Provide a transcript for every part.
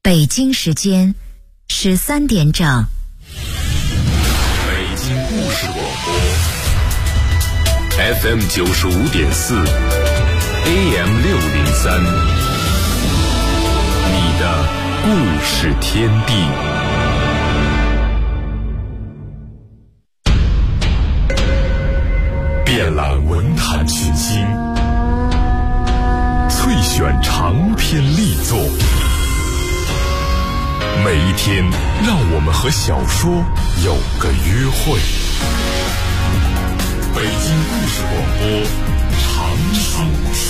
北京时间13点整。 北京故事广播 FM 95.4 AM 603，你的故事天地。遍览文坛群星，萃选长篇力作。每一天，让我们和小说有个约会。北京故事广播，长寿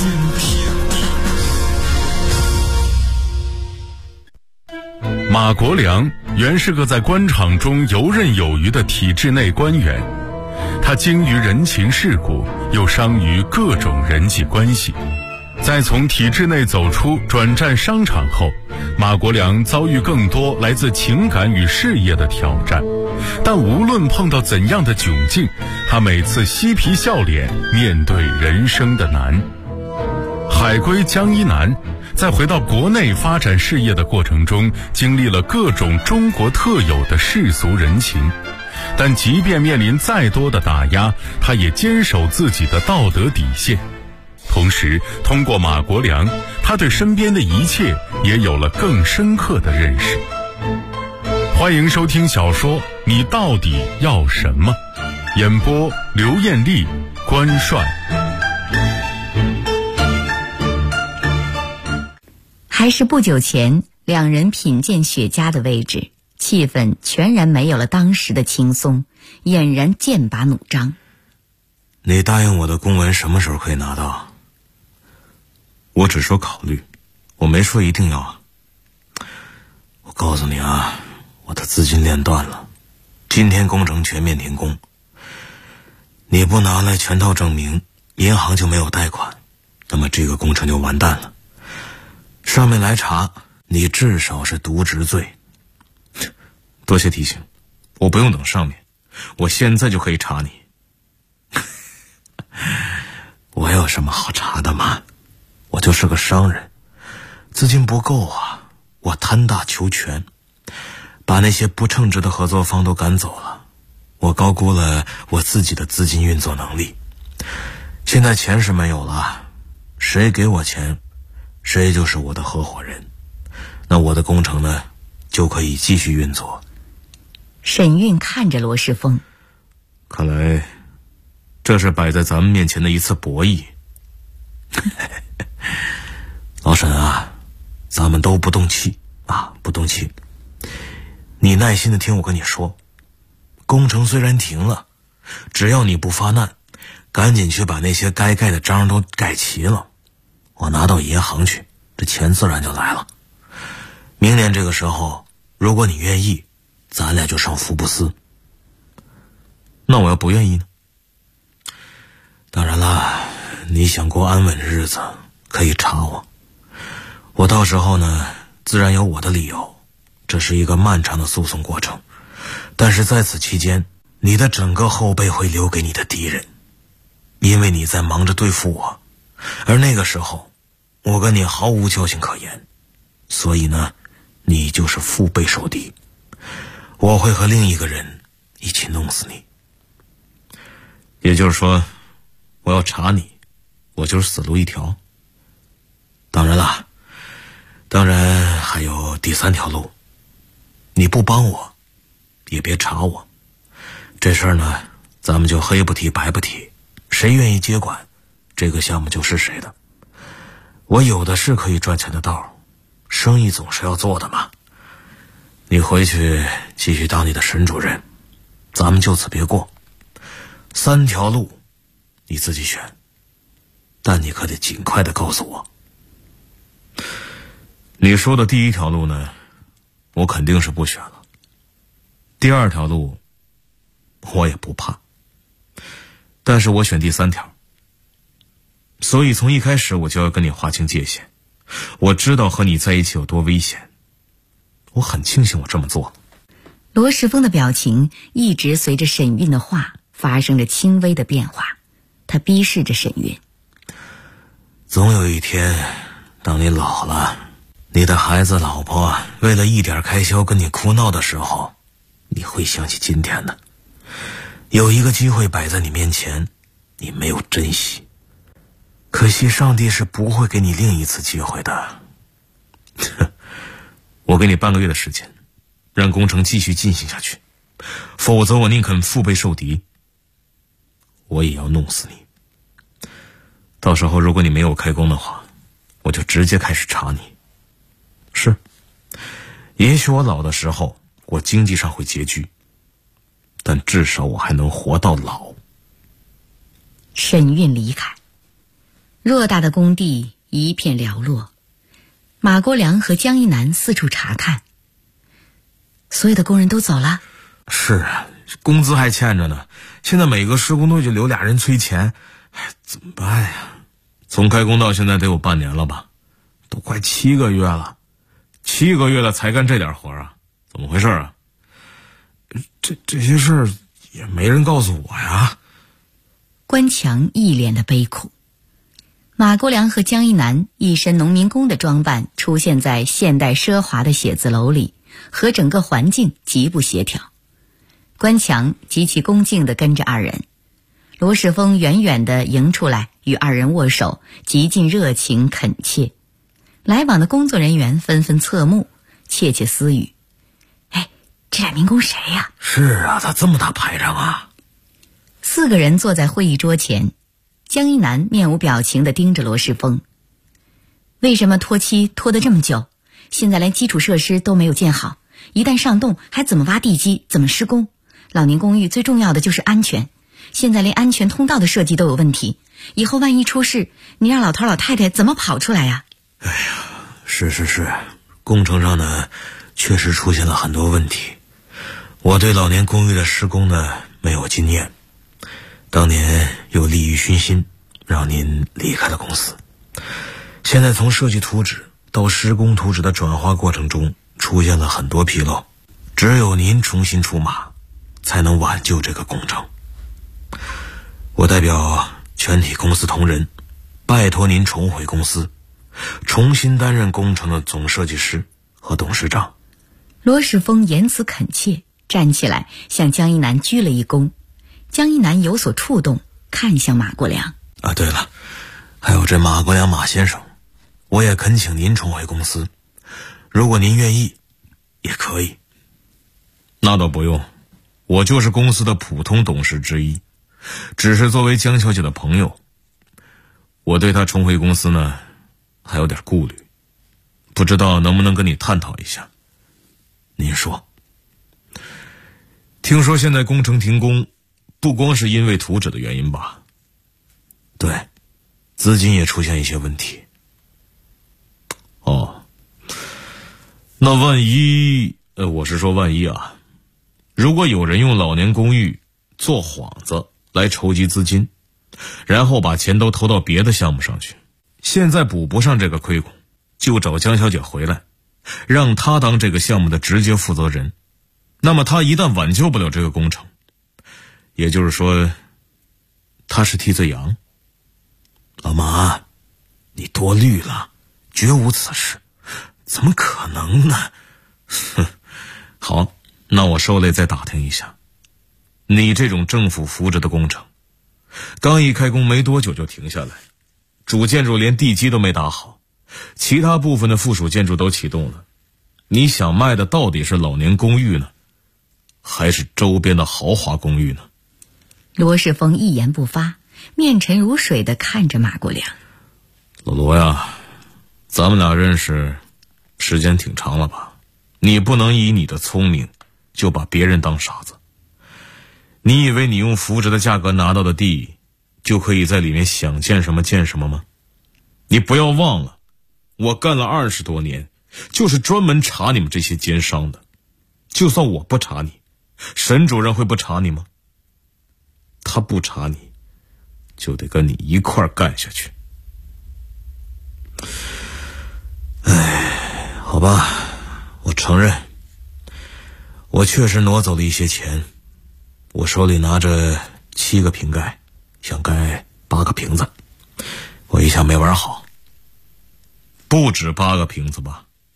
天地。马国良原是个在官场中游刃有余的体制内官员，他精于人情世故，又商于各种人际关系。在从体制内走出，转战商场后，马国良遭遇更多来自情感与事业的挑战，但无论碰到怎样的窘境，他每次嬉皮笑脸面对人生的难。海归江一南在回到国内发展事业的过程中，经历了各种中国特有的世俗人情，但即便面临再多的打压，他也坚守自己的道德底线。同时，通过马国良，他对身边的一切也有了更深刻的认识。欢迎收听小说《你到底要什么》，演播刘艳丽、关帅。 还是不久前，两人品鉴雪茄的位置，气氛全然没有了当时的轻松，俨然剑拔弩张。 你答应我的公文什么时候可以拿到？我只说考虑，我没说一定要啊。我告诉你啊，我的资金链断了，今天工程全面停工。你不拿来全套证明，银行就没有贷款，那么这个工程就完蛋了。上面来查，你至少是渎职罪。多谢提醒，我不用等上面，我现在就可以查你。我有什么好查的吗？我就是个商人，资金不够啊，我贪大求全，把那些不称职的合作方都赶走了。我高估了我自己的资金运作能力，现在钱是没有了，谁给我钱，谁就是我的合伙人，那我的工程呢，就可以继续运作。 沈运看着罗世峰， 看来这是摆在咱们面前的一次博弈。老沈啊，咱们都不动气啊，不动气。你耐心的听我跟你说，工程虽然停了，只要你不发难，赶紧去把那些该盖的章都盖齐了，我拿到银行去，这钱自然就来了。明年这个时候，如果你愿意，咱俩就上福布斯。那我要不愿意呢？当然了，你想过安稳日子，可以查我。我到时候呢，自然有我的理由，这是一个漫长的诉讼过程，但是在此期间，你的整个后背会留给你的敌人，因为你在忙着对付我，而那个时候我跟你毫无交情可言，所以呢，你就是腹背受敌，我会和另一个人一起弄死你。也就是说，我要查你，我就是死路一条。当然还有第三条路，你不帮我，也别查我。这事儿呢，咱们就黑不提白不提，谁愿意接管，这个项目就是谁的。我有的是可以赚钱的道，生意总是要做的嘛。你回去继续当你的沈主任，咱们就此别过。三条路你自己选，但你可得尽快的告诉我。你说的第一条路呢，我肯定是不选了。第二条路我也不怕，但是我选第三条。所以从一开始我就要跟你划清界限，我知道和你在一起有多危险，我很庆幸我这么做了。 罗世峰的表情一直随着沈运的话发生着轻微的变化，他逼视着沈运。 总有一天，当你老了， 你的孩子老婆为了一点开销跟你哭闹的时候，你会想起今天的。有一个机会摆在你面前，你没有珍惜，可惜上帝是不会给你另一次机会的。我给你半个月的时间，让工程继续进行下去，否则我宁肯腹背受敌，我也要弄死你。到时候如果你没有开工的话，我就直接开始查你。是，也许我老的时候我经济上会拮据，但至少我还能活到老。 沈运离开，偌大的工地一片寥落，马国良和江一南四处查看。所有的工人都走了？ 是啊，工资还欠着呢，现在每个施工队就留俩人催钱，怎么办呀？从开工到现在得有半年了吧，都快7个月了，7个月了才干这点活啊，怎么回事啊？这些事儿也没人告诉我呀。 关强一脸的悲苦。马国良和江一南一身农民工的装扮出现在现代奢华的写字楼里，和整个环境极不协调。关强极其恭敬地跟着二人，罗世峰远远地迎出来与二人握手，极尽热情恳切。来往的工作人员纷纷侧目，窃窃私语：哎，这俩民工谁呀？ 是啊，他这么大排场啊。 4个人坐在会议桌前，江一南面无表情地盯着罗世峰。为什么拖期拖得这么久？现在连基础设施都没有建好，一旦上动还怎么挖地基，怎么施工？老年公寓最重要的就是安全，现在连安全通道的设计都有问题，以后万一出事，你让老头老太太怎么跑出来呀？ 哎呀，是，工程上呢确实出现了很多问题。我对老年公寓的施工呢没有经验，当年又利欲熏心，让您离开了公司。现在从设计图纸到施工图纸的转化过程中出现了很多纰漏，只有您重新出马才能挽救这个工程。我代表全体公司同仁，拜托您重回公司，重新担任工程的总设计师和董事长。 罗世峰言辞恳切，站起来向江一南鞠了一躬。江一南有所触动，看向马国良。 啊，对了，还有这马国良马先生，我也恳请您重回公司，如果您愿意也可以。那倒不用，我就是公司的普通董事之一，只是作为江小姐的朋友，我对她重回公司呢还有点顾虑，不知道能不能跟你探讨一下。您说。听说现在工程停工不光是因为图纸的原因吧？对，资金也出现一些问题。哦，那万一我是说万一啊，如果有人用老年公寓做幌子来筹集资金，然后把钱都投到别的项目上去，现在补不上这个亏空，就找江小姐回来，让她当这个项目的直接负责人，那么她一旦挽救不了这个工程，也就是说她是替罪羊。老马，你多虑了，绝无此事，怎么可能呢？哼，好，那我受累再打听一下，你这种政府扶持的工程，刚一开工没多久就停下来，主建筑连地基都没打好，其他部分的附属建筑都启动了，你想卖的到底是老年公寓呢，还是周边的豪华公寓呢？ 罗世峰一言不发，面沉如水地看着马国良。 老罗呀，咱们俩认识时间挺长了吧？你不能以你的聪明就把别人当傻子。你以为你用扶持的价格拿到的地就可以在里面想建什么建什么吗？你不要忘了，我干了20多年，就是专门查你们这些奸商的。就算我不查你，沈主任会不查你吗？他不查你，就得跟你一块儿干下去。哎，好吧，我承认，我确实挪走了一些钱。我手里拿着7个瓶盖，想盖8个瓶子，我一下没玩好。不止8个瓶子吧？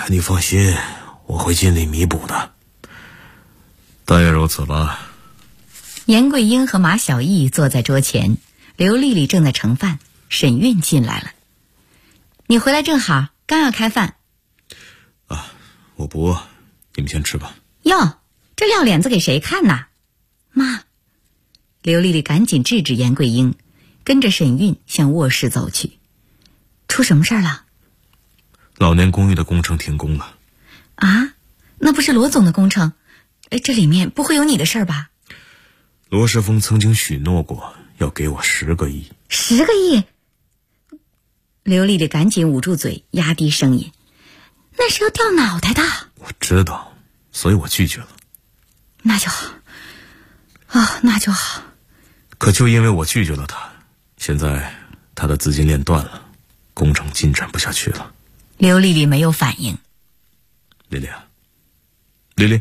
你放心，我会尽力弥补的。但愿如此吧。 严桂英和马小艺坐在桌前，刘丽丽正在盛饭，沈韵进来了。你回来正好，刚要开饭。 啊，我不饿，你们先吃吧。 哟，这撂脸子给谁看呐？妈！刘丽丽赶紧制止严桂英，跟着沈韵向卧室走去。出什么事儿了？ 老年公寓的工程停工了。 啊？那不是罗总的工程？这里面不会有你的事儿吧？ 罗世峰曾经许诺过要给我10个亿。 10个亿？刘丽丽赶紧捂住嘴，压低声音。那是要掉脑袋的。 我知道，所以我拒绝了。 那就好。啊，那就好。 可就因为我拒绝了他，现在他的资金链断了，工程进展不下去了。 刘丽丽没有反应。 丽丽啊，丽丽。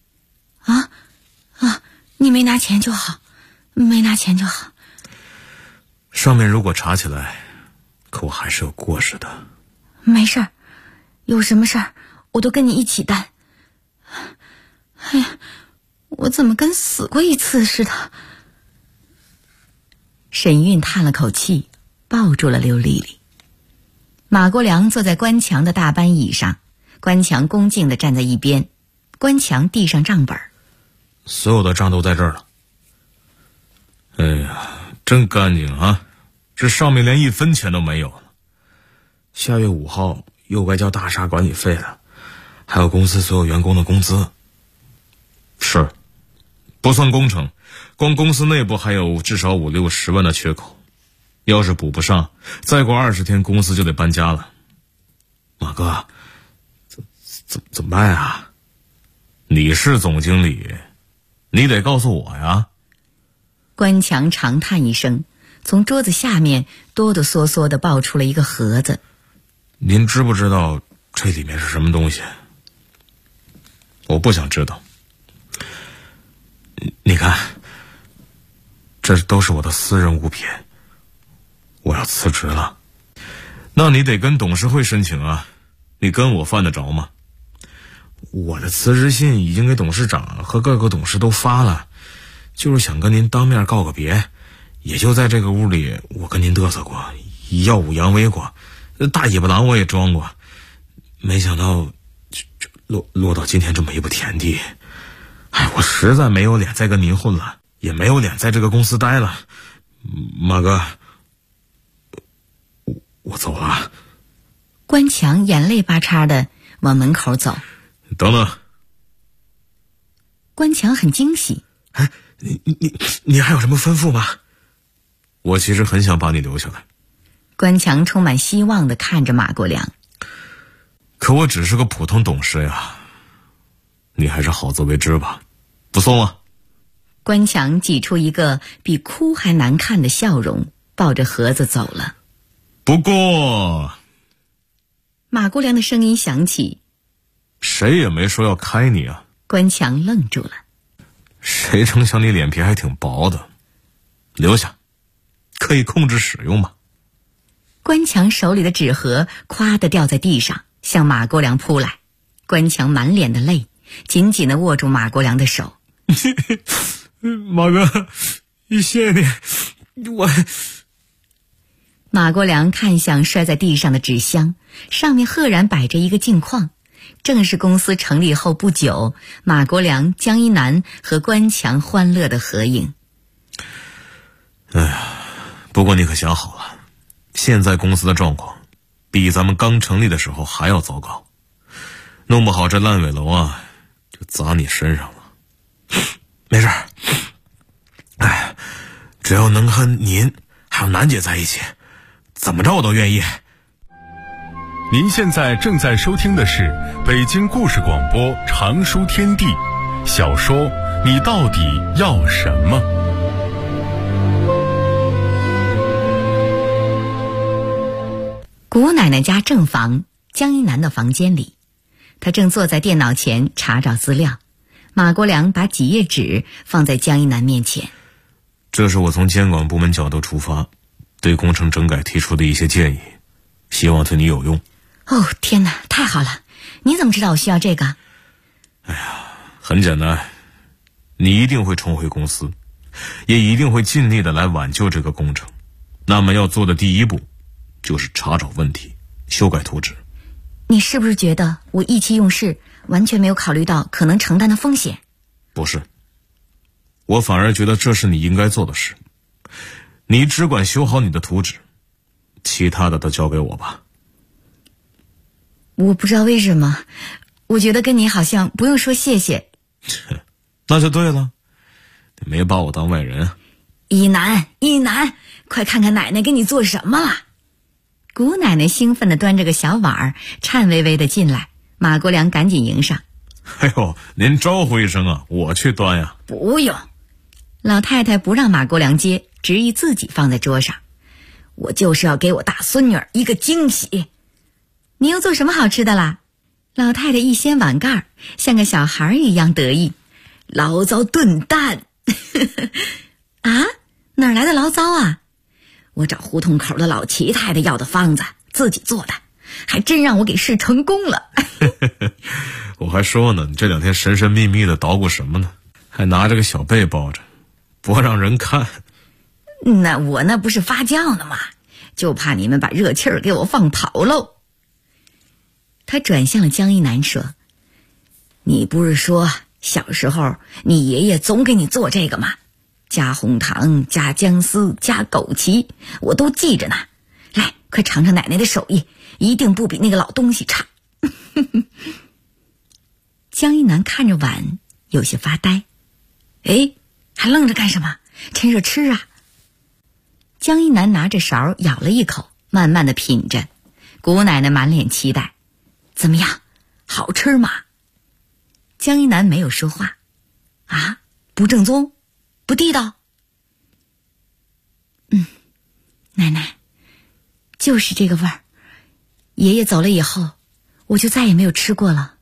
你没拿钱就好，没拿钱就好。 上面如果查起来，可我还是有过失的。 没事儿，有什么事儿我都跟你一起担。哎呀，我怎么跟死过一次似的？沈韵叹了口气，抱住了刘丽丽。马国良坐在关强的大班椅上，关强恭敬地站在一边，关强递上账本。 所有的账都在这儿了。哎呀，真干净啊！这上面连1分钱都没有了。下月5号又该交大厦管理费了，还有公司所有员工的工资。是，不算工程，光公司内部还有至少5、60万的缺口。要是补不上，再过20天公司就得搬家了。马哥，怎么办啊？你是总经理，你得告诉我呀。 关强长叹一声，从桌子下面哆哆嗦嗦地抱出了一个盒子。 您知不知道这里面是什么东西？我不想知道。你看，这都是我的私人物品，我要辞职了。那你得跟董事会申请啊，你跟我犯得着吗？我的辞职信已经给董事长和各个董事都发了，就是想跟您当面告个别。也就在这个屋里，我跟您嘚瑟过，耀武扬威过，大尾巴狼我也装过，没想到落到今天这么一步田地。哎，我实在没有脸再跟您混了，也没有脸在这个公司待了。马哥，我走了。 关强眼泪巴叉的往门口走。 等等。 关强很惊喜。 哎，你还有什么吩咐吗？我其实很想把你留下来。 关强充满希望地看着马国良。 可我只是个普通董事呀，你还是好自为之吧，不送了。 关强挤出一个比哭还难看的笑容，抱着盒子走了。 不过， 马国良的声音响起， 谁也没说要开你啊。 关强愣住了。 谁成想你脸皮还挺薄的，留下，可以控制使用吗？ 关强手里的纸盒咵地掉在地上，向马国良扑来。关强满脸的泪，紧紧地握住马国良的手。 马哥，谢谢你。 马国良看向摔在地上的纸箱，上面赫然摆着一个镜框，正是公司成立后不久，马国良、江一南和关强欢乐的合影。 哎呀，不过你可想好了，现在公司的状况比咱们刚成立的时候还要糟糕，弄不好这烂尾楼啊就砸你身上了。没事，哎，只要能和您还有楠姐在一起，怎么着我都愿意。 您现在正在收听的是北京故事广播长书天地小说《你到底要什么》。 谷奶奶家正房，江一南的房间里，他正坐在电脑前查找资料。马国良把几页纸放在江一南面前。 这是我从监管部门角度出发，对工程整改提出的一些建议，希望对你有用。 哦，天哪，太好了！你怎么知道我需要这个？ 很简单，你一定会重回公司，也一定会尽力的来挽救这个工程。那么要做的第一步就是查找问题，修改图纸。 你是不是觉得我意气用事，完全没有考虑到可能承担的风险？ 不是，我反而觉得这是你应该做的事。你只管修好你的图纸，其他的都交给我吧。 我不知道为什么，我觉得跟你好像不用说谢谢。 那就对了，你没把我当外人。 一楠，快看看奶奶给你做什么了。姑奶奶兴奋地端着个小碗儿，颤巍巍地进来。马国良赶紧迎上。 哎呦，您招呼一声啊，我去端呀。 不用。老太太不让马国良接，执意自己放在桌上。我就是要给我大孙女儿一个惊喜。你又做什么好吃的啦？老太太一掀碗盖，像个小孩一样得意。醪糟炖蛋。啊，哪儿来的醪糟啊？我找胡同口的老齐太太要的方子，自己做的，还真让我给试成功了。 我还说呢，你这2天神神秘秘的捣鼓什么呢？还拿着个小被包着，不让人看。 那我那不是发酵呢吗？就怕你们把热气儿给我放跑喽。他转向了江一楠说：你不是说小时候你爷爷总给你做这个吗？加红糖，加姜丝，加枸杞，我都记着呢。来，快尝尝奶奶的手艺，一定不比那个老东西差。江一楠看着碗，有些发呆。哎，还愣着干什么？趁热吃啊！江一楠拿着勺舀了一口，慢慢的品着。姑奶奶满脸期待：怎么样，好吃吗？江一楠没有说话。啊，不正宗，不地道。奶奶，就是这个味儿。爷爷走了以后，我就再也没有吃过了。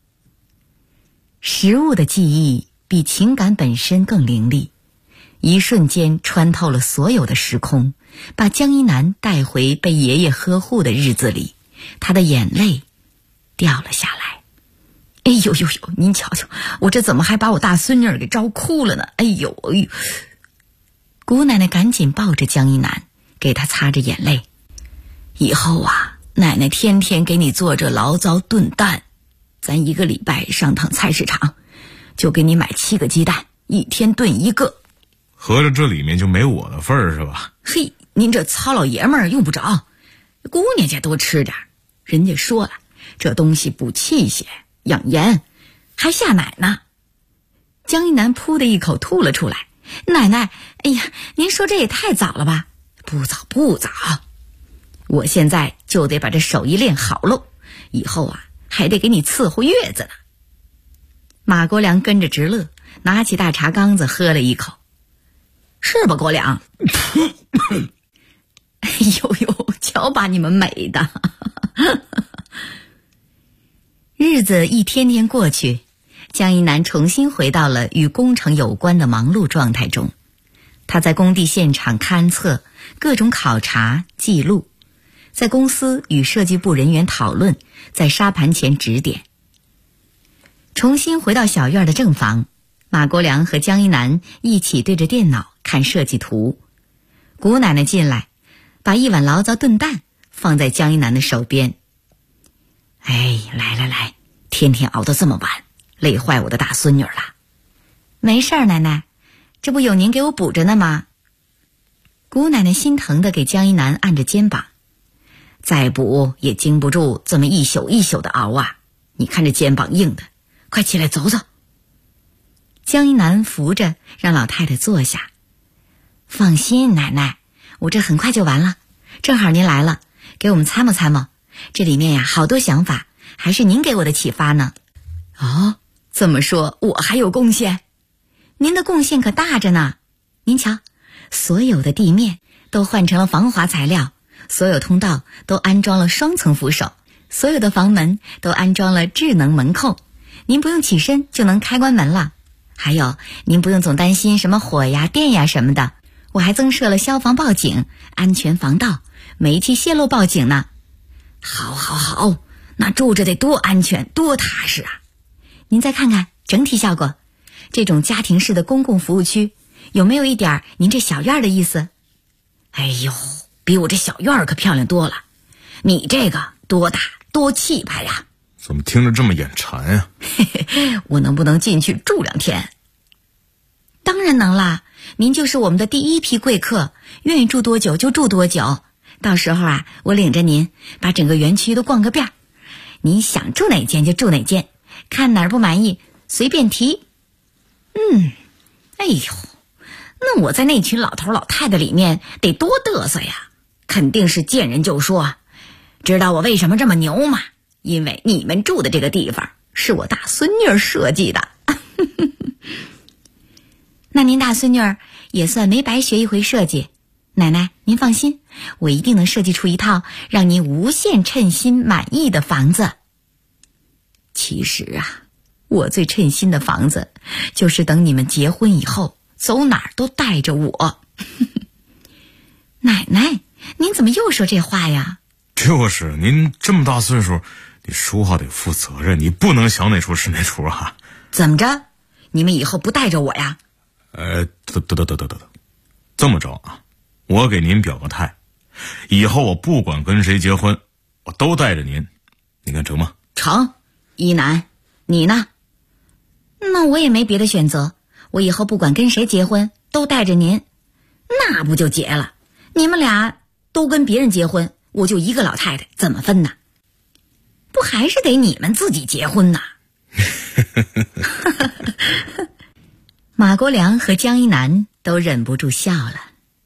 食物的记忆比情感本身更凌厉，一瞬间穿透了所有的时空，把江一楠带回被爷爷呵护的日子里。他的眼泪掉了下来。哎呦呦呦，您瞧瞧，我这怎么还把我大孙女儿给招哭了呢？哎呦哎呦！姑奶奶赶紧抱着江一楠，给他擦着眼泪。以后啊，奶奶天天给你做这醪糟炖蛋，咱1个礼拜上趟菜市场，就给你买7个鸡蛋，1天炖1个。 合着这里面就没我的份儿是吧？ 嘿，您这糙老爷们儿用不着，姑娘家多吃点，人家说了，这东西补气血养颜，还下奶呢。江一楠噗的一口吐了出来。奶奶，哎呀，您说这也太早了吧？不早不早，我现在就得把这手艺练好喽，以后啊还得给你伺候月子呢。马国良跟着直乐，拿起大茶缸子喝了一口。是吧，国良？哎呦呦，瞧把你们美的。日子一天天过去，江一楠重新回到了与工程有关的忙碌状态中。他在工地现场勘测，各种考察记录，在公司与设计部人员讨论，在沙盘前指点。重新回到小院的正房，马国良和江一楠一起对着电脑看设计图。姑奶奶进来，把一碗醪糟炖蛋放在江一楠的手边。哎，来，天天熬得这么晚，累坏我的大孙女了。没事儿，奶奶，这不有您给我补着呢吗？姑奶奶心疼地给江一楠按着肩膀。再补也经不住这么一宿一宿的熬啊，你看这肩膀硬的，快起来走走。江一楠扶着让老太太坐下。放心，奶奶，我这很快就完了，正好您来了，给我们参谋参谋，这里面呀好多想法，还是您给我的启发呢。哦，这么说我还有贡献？您的贡献可大着呢。您瞧，所有的地面都换成了防滑材料，所有通道都安装了双层扶手，所有的房门都安装了智能门扣，您不用起身就能开关门了。还有，您不用总担心什么火呀电呀什么的，我还增设了消防报警、安全防盗、煤气泄漏报警呢。 好，那住着得多安全多踏实啊。您再看看整体效果，这种家庭式的公共服务区有没有一点您这小院的意思？哎呦，比我这小院可漂亮多了，你这个多大多气派呀。 怎么听着这么眼馋呀？ 我能不能进去住2天？当然能啦，您就是我们的第一批贵客，愿意住多久就住多久。到时候啊，我领着您把整个园区都逛个遍，您想住哪间就住哪间，看哪儿不满意随便提。哎呦，那我在那群老头老太太里面得多嘚瑟呀，肯定是见人就说。知道我为什么这么牛吗？因为你们住的这个地方是我大孙女设计的。那您大孙女也算没白学一回设计。奶奶您放心，我一定能设计出一套让您无限称心满意的房子。其实啊，我最称心的房子就是等你们结婚以后走哪儿都带着我。奶奶您怎么又说这话呀？ 就是您这么大岁数，你说话得负责任，你不能想哪出是哪出啊。 怎么着，你们以后不带着我呀？ 得，这么着啊，我给您表个态，以后我不管跟谁结婚，我都带着您，你看成吗？ 成。一男，你呢？那我也没别的选择，我以后不管跟谁结婚都带着您，那不就结了？你们俩都跟别人结婚，我就一个老太太，怎么分呢？不还是得你们自己结婚呢？马国良和江一南都忍不住笑了。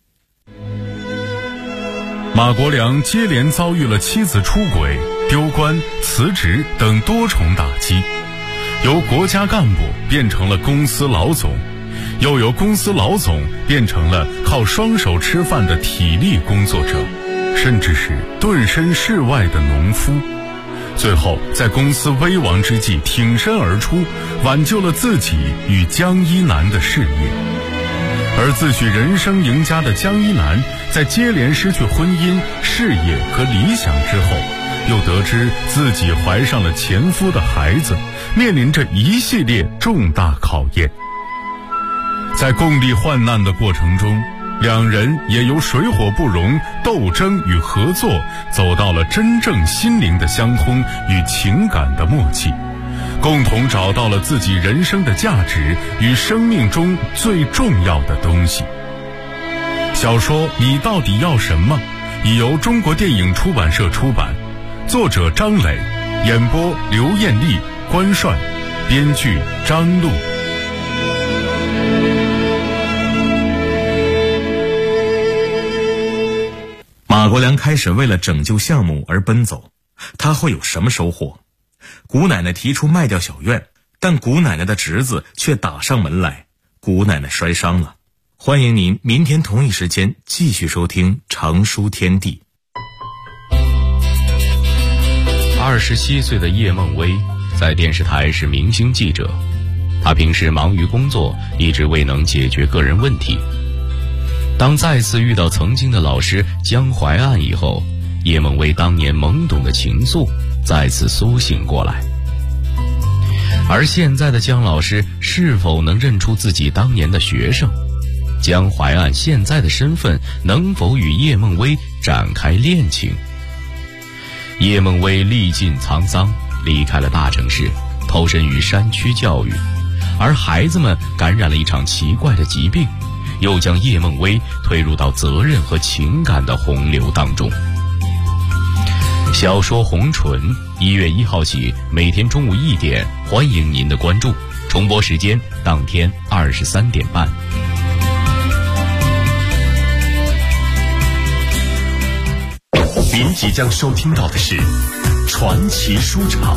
马国良接连遭遇了妻子出轨、丢官、辞职等多重打击，由国家干部变成了公司老总，又由公司老总变成了靠双手吃饭的体力工作者，甚至是顿身事外的农夫。最后在公司危亡之际挺身而出，挽救了自己与江一南的事业。而自诩人生赢家的江一南，在接连失去婚姻、事业和理想之后，又得知自己怀上了前夫的孩子，面临着一系列重大考验。在共历患难的过程中，两人也由水火不容、斗争与合作，走到了真正心灵的相通与情感的默契，共同找到了自己人生的价值与生命中最重要的东西。小说《你到底要什么》已由中国电影出版社出版，作者张磊，演播刘艳丽、关帅，编剧张璐。 马国良开始为了拯救项目而奔走，他会有什么收获？古奶奶提出卖掉小院，但古奶奶的侄子却打上门来，古奶奶摔伤了。欢迎您明天同一时间继续收听长书天地。 27岁的叶梦薇在电视台是明星记者，她平时忙于工作，一直未能解决个人问题。当再次遇到曾经的老师江淮岸以后，叶梦薇当年懵懂的情愫再次苏醒过来。而现在的江老师是否能认出自己当年的学生？江淮岸现在的身份能否与叶梦薇展开恋情？叶梦薇历尽沧桑，离开了大城市，投身于山区教育，而孩子们感染了一场奇怪的疾病，又将叶梦薇推入到责任和情感的洪流当中。小说《红唇》1月1号起，每天中午1点，欢迎您的关注。重播时间当天23点半。 您即将收听到的是传奇书场。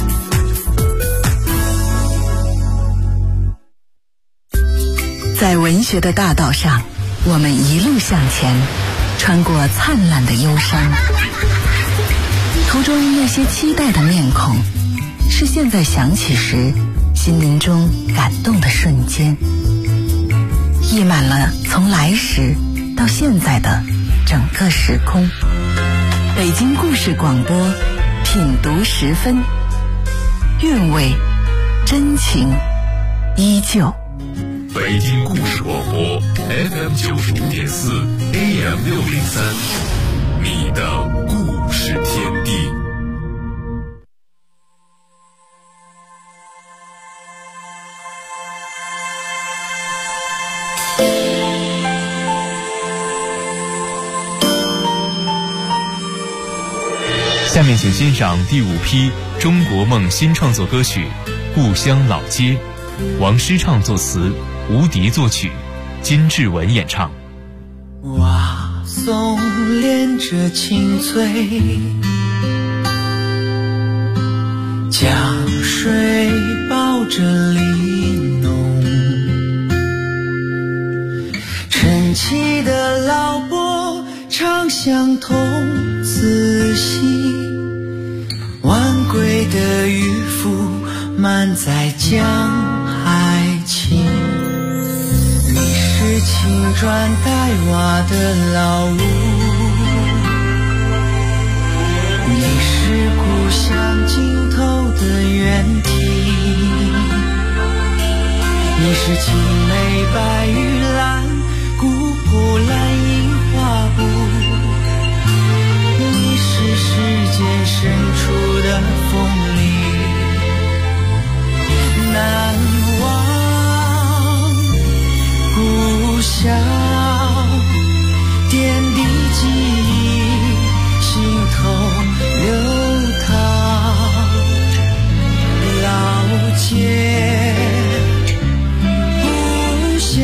在文学的大道上，我们一路向前，穿过灿烂的忧伤，途中那些期待的面孔，是现在想起时心灵中感动的瞬间，溢满了从来时到现在的整个时空。北京故事广播品读10分，韵味真情依旧。 北京故事广播 FM 95.4 AM 603，你的故事天地。 下面请欣赏第5批中国梦新创作歌曲《故乡老街》，王诗畅作词，吴迪作曲，金志文演唱。 瓦松连着青翠，江水抱着玲珑，晨起的老伯唱相同，仔细晚归的渔夫满载江海情，你是青砖黛瓦的老屋，你是故乡尽头的原题，你是青梅白玉兰古朴蓝印花布，你是世间深处的风铃，难忘故乡点滴记忆，心头流淌，老街故乡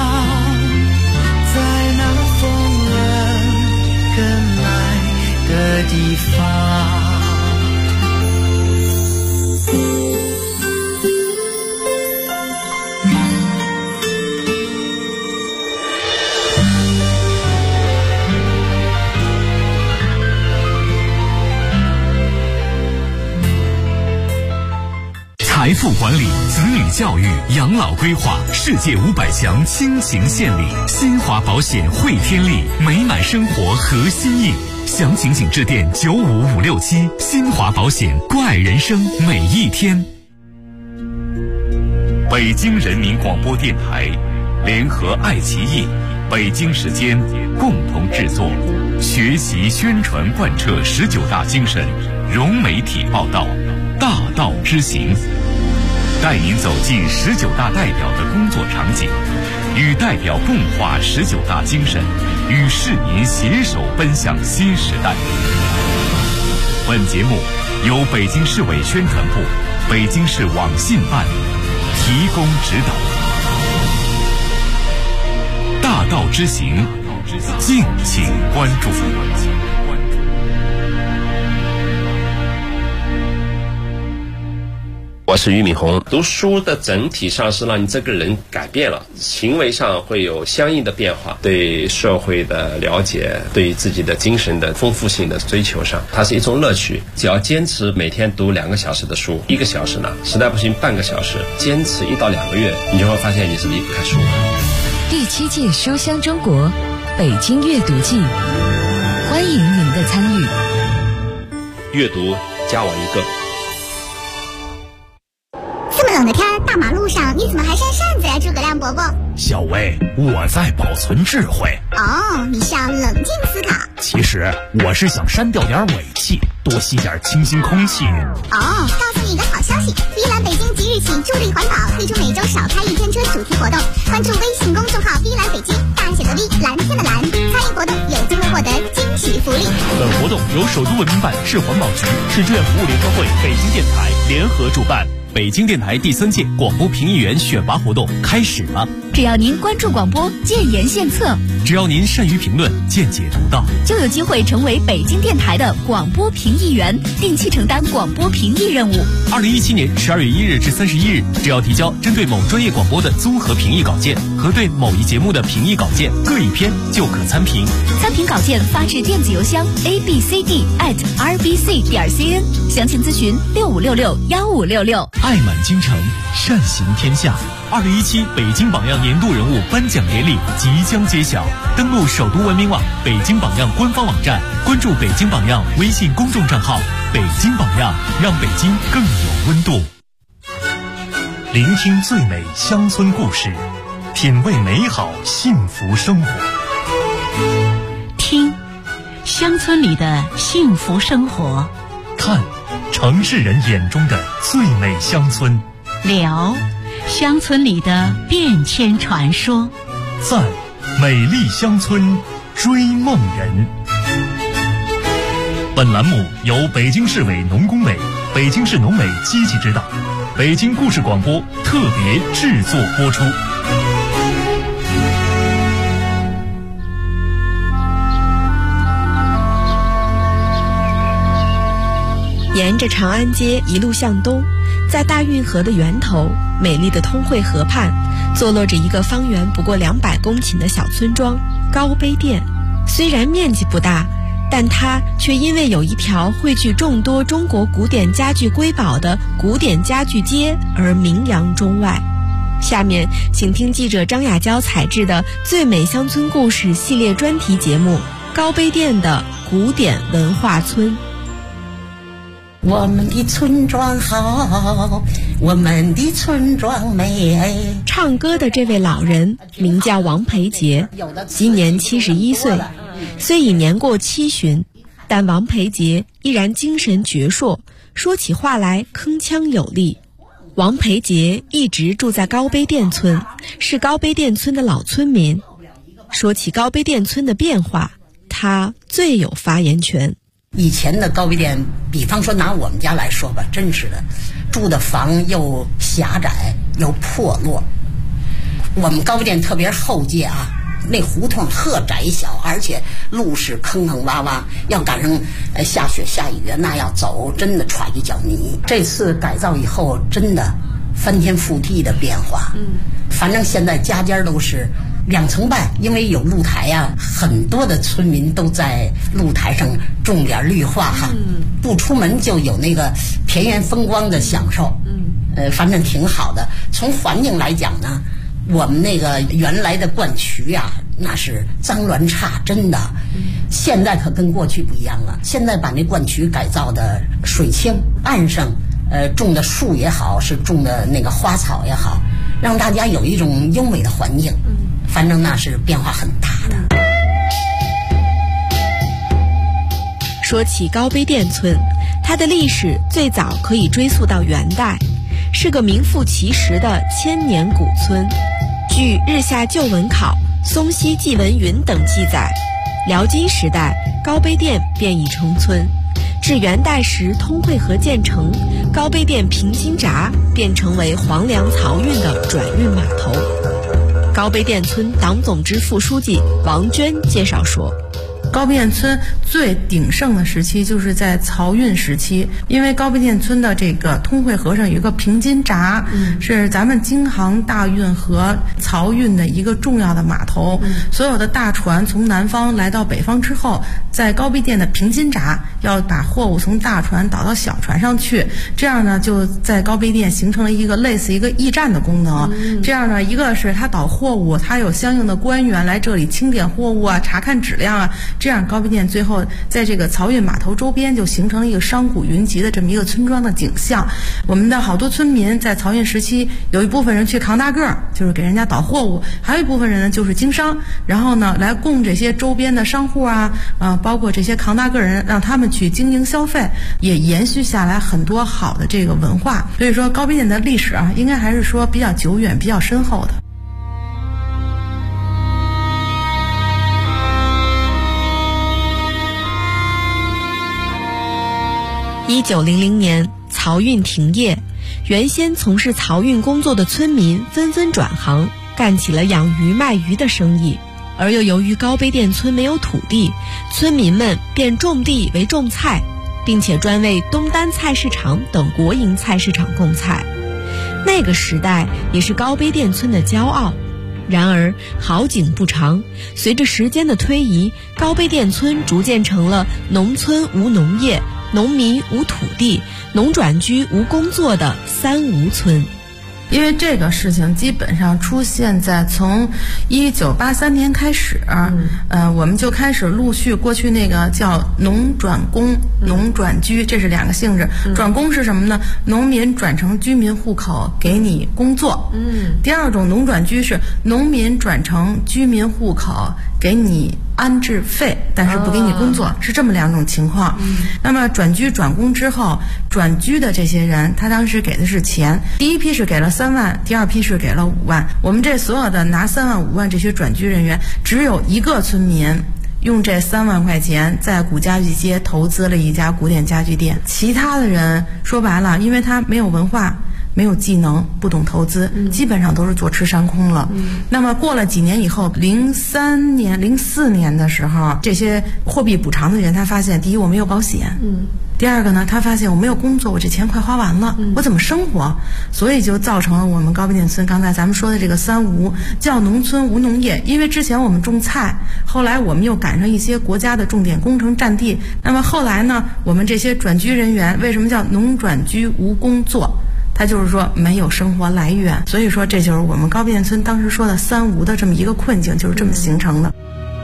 在那风人更美的地方。 财富管理、子女教育、养老规划，世界500强倾情献礼，新华保险汇天利，美满生活核心印。详情请致电95567，新华保险，关爱人生每一天。北京人民广播电台联合爱奇艺、北京时间共同制作，学习宣传贯彻19大精神，融媒体报道，大道之行，带您走进19大代表的工作场景，与代表共话19大精神，与市民携手奔向新时代。本节目由北京市委宣传部、北京市网信办提供指导。大道之行，敬请关注。 我是俞敏洪。读书的整体上是让你这个人改变了，行为上会有相应的变化，对社会的了解，对自己的精神的丰富性的追求上，它是一种乐趣。只要坚持每天读2个小时的书，1个小时呢，实在不行半个小时，坚持1到2个月，你就会发现你是离不开书。 第7届书香中国北京阅读季，欢迎您的参与。 阅读加我1个。 这么冷的天，大马路上你怎么还扇扇子呀，诸葛亮伯伯？ 小薇，我在保存智慧。 哦，你是要冷静思考。 其实我是想删掉点尾气，多吸点清新空气。 哦，告诉你一个好消息，V蓝北京即日起助力环保，推出每周少开1天车主题活动，关注微信公众号 V蓝北京，大写的 V， 蓝天的蓝，参与活动有机会获得惊喜福利。 本活动由首都文明办、市环保局、市志愿服务联合会、北京电台联合主办。 北京电台第3届广播评议员选拔活动开始了。 只要您关注广播，建言献策， 只要您善于评论，见解独到， 就有机会成为北京电台的广播评议员，定期承担广播评议任务。 2017年12月1日至31日，只要提交针对某专业广播的综合评议稿件和对某一节目的评议稿件各1篇，就可参评。 参评稿件发至电子邮箱 abcd@rbc.cn， 详情咨询65661566。 爱满京城，善行天下。 2017北京榜样年度人物颁奖典礼即将揭晓， 登录首都文明网北京榜样官方网站，关注北京榜样微信公众账号，北京榜样，让北京更有温度。聆听最美乡村故事，品味美好幸福生活。 听乡村里的幸福生活， 看城市人眼中的最美乡村， 聊乡村里的变迁传说， 在美丽乡村追梦人。本栏目由北京市委农工委、北京市农委积极指导，北京故事广播特别制作播出。 沿着长安街一路向东，在大运河的源头，美丽的通惠河畔，坐落着一个方圆不过200公顷的小村庄高碑店。虽然面积不大，但它却因为有一条汇聚众多中国古典家具瑰宝的古典家具街而名扬中外。下面请听记者张雅娇采制的最美乡村故事系列专题节目《高碑店的古典文化村》。 我们的村庄好，我们的村庄美。 唱歌的这位老人名叫王培杰，今年71岁。虽已年过70，但王培杰依然精神矍铄，说起话来铿锵有力。王培杰一直住在高碑店村，是高碑店村的老村民。说起高碑店村的变化，他最有发言权。 以前的高碑店，比方说拿我们家来说吧，真是的，住的房又狭窄又破落。我们高碑店特别是后街啊，那胡同特窄小，而且路是坑坑洼洼，要赶上下雪下雨那要走真的踹一脚泥。这次改造以后，真的翻天覆地的变化。反正现在家家都是2层半，因为有露台呀，很多的村民都在露台上种点绿化哈，不出门就有那个田园风光的享受。反正挺好的。从环境来讲呢，我们那个原来的灌渠啊，那是脏乱差，真的。现在可跟过去不一样了，现在把那灌渠改造的水清，岸上种的树也好，是种的那个花草也好，让大家有一种优美的环境。反正那是变化很大的。 说起高碑店村，它的历史最早可以追溯到元代，是个名副其实的千年古村。据《日下旧文考》《松溪纪文云》等记载，辽金时代高碑店便已成村，至元代时通惠河建成，高碑店平津闸便成为黄梁漕运的转运码头。高碑店村党总支副书记王娟介绍说， 高碑店村最鼎盛的时期就是在漕运时期，因为高碑店村的这个通惠河上有一个平津闸，是咱们京杭大运河漕运的一个重要的码头。所有的大船从南方来到北方之后，在高碑店的平津闸要把货物从大船倒到小船上去，这样呢就在高碑店形成了一个类似一个驿站的功能。这样呢，一个是它倒货物，它有相应的官员来这里清点货物啊，查看质量啊，这样高碑店最后在这个漕运码头周边就形成了一个商贾云集的这么一个村庄的景象。我们的好多村民在漕运时期，有一部分人去扛大个，就是给人家倒货物，还有一部分人呢就是经商，然后呢来供这些周边的商户啊，包括这些扛大个人，让他们去经营消费，也延续下来很多好的这个文化。所以说高碑店的历史啊，应该还是说比较久远、比较深厚的。 1900年，漕运停业，原先从事漕运工作的村民纷纷转行，干起了养鱼卖鱼的生意。而又由于高碑店村没有土地，村民们便种地为种菜，并且专为东单菜市场等国营菜市场供菜。那个时代也是高碑店村的骄傲。然而好景不长，随着时间的推移，高碑店村逐渐成了农村无农业、农民无土地、农转居无工作的三无村。 因为这个事情基本上出现在从1983年开始，我们就开始陆续过去那个叫农转工、农转居，这是2个性质。转工是什么呢？农民转成居民户口给你工作。第二种农转居是农民转成居民户口给你安置费，但是不给你工作，是这么2种情况。那么转居转工之后，转居的这些人，他当时给的是钱，第一批是给了3万，第2批是给了5万。我们这所有的拿3万5万这些转居人员，只有1个村民用这3万块钱在古家具街投资了一家古典家具店，其他的人说白了，因为他没有文化，没有技能，不懂投资，基本上都是坐吃山空了。那么过了几年以后，03年、04年的时候，这些货币补偿的人，他发现，第一，我没有保险，第二个呢，他发现我没有工作，我这钱快花完了，我怎么生活？所以就造成了我们高碑店村刚才咱们说的这个3无，叫农村无农业。因为之前我们种菜，后来我们又赶上一些国家的重点工程占地，那么后来呢，我们这些转居人员为什么叫农转居无工作？他就是说没有生活来源，所以说这就是我们高碑店村当时说的3无的这么一个困境，就是这么形成的。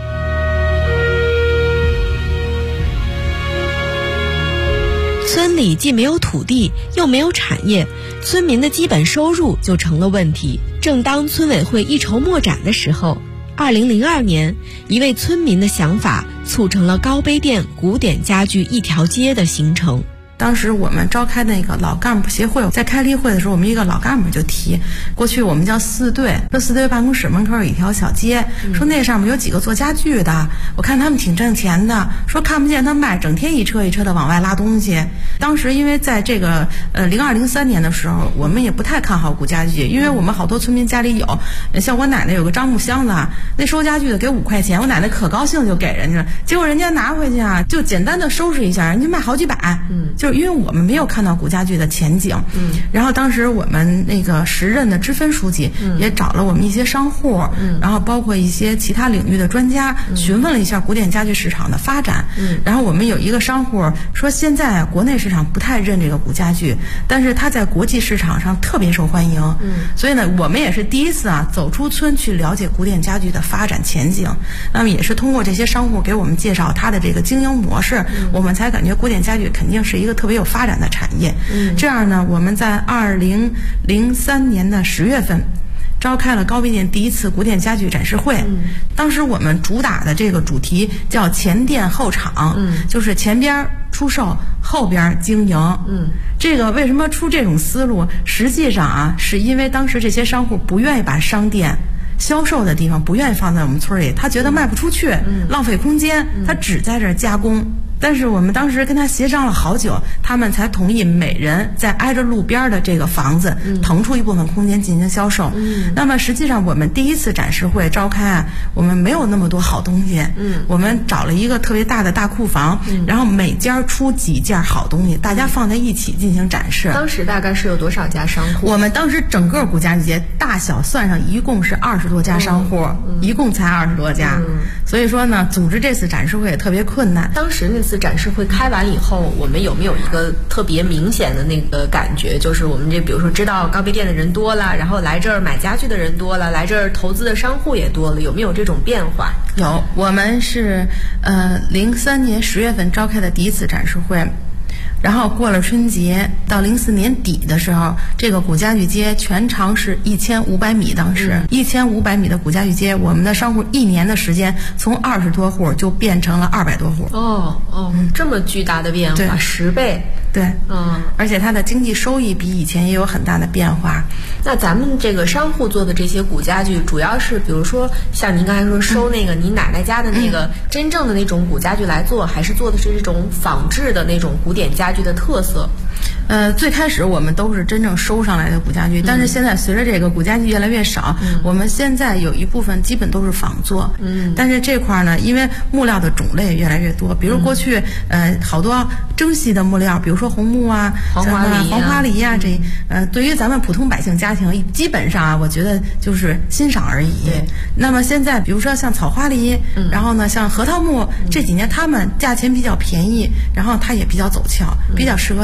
村里既没有土地，又没有产业，村民的基本收入就成了问题。正当村委会一筹莫展的时候，2002年，一位村民的想法促成了高碑店古典家具一条街的形成。 当时我们召开那个老干部协会，在开例会的时候，我们一个老干部就提，过去我们叫4队，说4队办公室门口有一条小街，说那上面有几个做家具的，我看他们挺挣钱的，说看不见他卖，整天一车一车的往外拉东西。当时因为在这个02、03年的时候，我们也不太看好古家具，因为我们好多村民家里有，像我奶奶有个樟木箱子，那收家具的给5块钱，我奶奶可高兴就给人家了，结果人家拿回去啊，就简单的收拾一下，人家卖好几百，就是因为我们没有看到古家具的前景。然后当时我们那个时任的支分书记也找了我们一些商户，然后包括一些其他领域的专家，询问了一下古典家具市场的发展。然后我们有一个商户说，现在国内市场不太认这个古家具，但是它在国际市场上特别受欢迎。所以呢，我们也是第一次走出村去了解古典家具的发展前景。那么也是通过这些商户给我们介绍它的这个经营模式，我们才感觉古典家具肯定是一个特别有发展的产业。这样呢，我们在2003年的10月份召开了高碑店第1次古典家具展示会。当时我们主打的这个主题叫前店后厂，就是前边出售，后边经营。这个为什么出这种思路？实际上是因为当时这些商户不愿意把商店销售的地方不愿意放在我们村里，他觉得卖不出去，浪费空间，他只在这儿加工。但是我们当时跟他协商了好久，他们才同意每人在挨着路边的这个房子腾出一部分空间进行销售。那么实际上我们第1次展示会召开我们没有那么多好东西，我们找了一个特别大的大库房，然后每家出几件好东西，大家放在一起进行展示。 当时大概是有多少家商户？ 我们当时整个古家具节大小算上一共是20多家商户，一共才20多家。所以说呢，组织这次展示会也特别困难。 当时那次展示会开完以后，我们有没有一个特别明显的那个感觉，就是我们这比如说知道高碑店的人多了，然后来这儿买家具的人多了，来这儿投资的商户也多了，有没有这种变化？ 有，我们是03年10月份召开的第1次展示会。然后过了春节，到04年底的时候，这个古家具街全长是1500米，当时1500米的古家具街，我们的商户1年的时间从20多户就变成了200多户。 这么巨大的变化，10倍。 对，而且它的经济收益比以前也有很大的变化。 那咱们这个商户做的这些古家具，主要是比如说像您刚才说收那个你奶奶家的那个真正的那种古家具来做，还是做的是这种仿制的那种古典家具的特色？ 最开始我们都是真正收上来的古家具，但是现在随着这个古家具越来越少，我们现在有一部分基本都是仿做。但是这块呢，因为木料的种类越来越多，比如过去好多征系的木料，比如说红木啊、黄花梨呀，这对于咱们普通百姓家庭，基本上我觉得就是欣赏而已。那么现在比如说像草花梨，然后呢像核桃木，这几年它们价钱比较便宜，然后它也比较走俏，比较适合咱们普通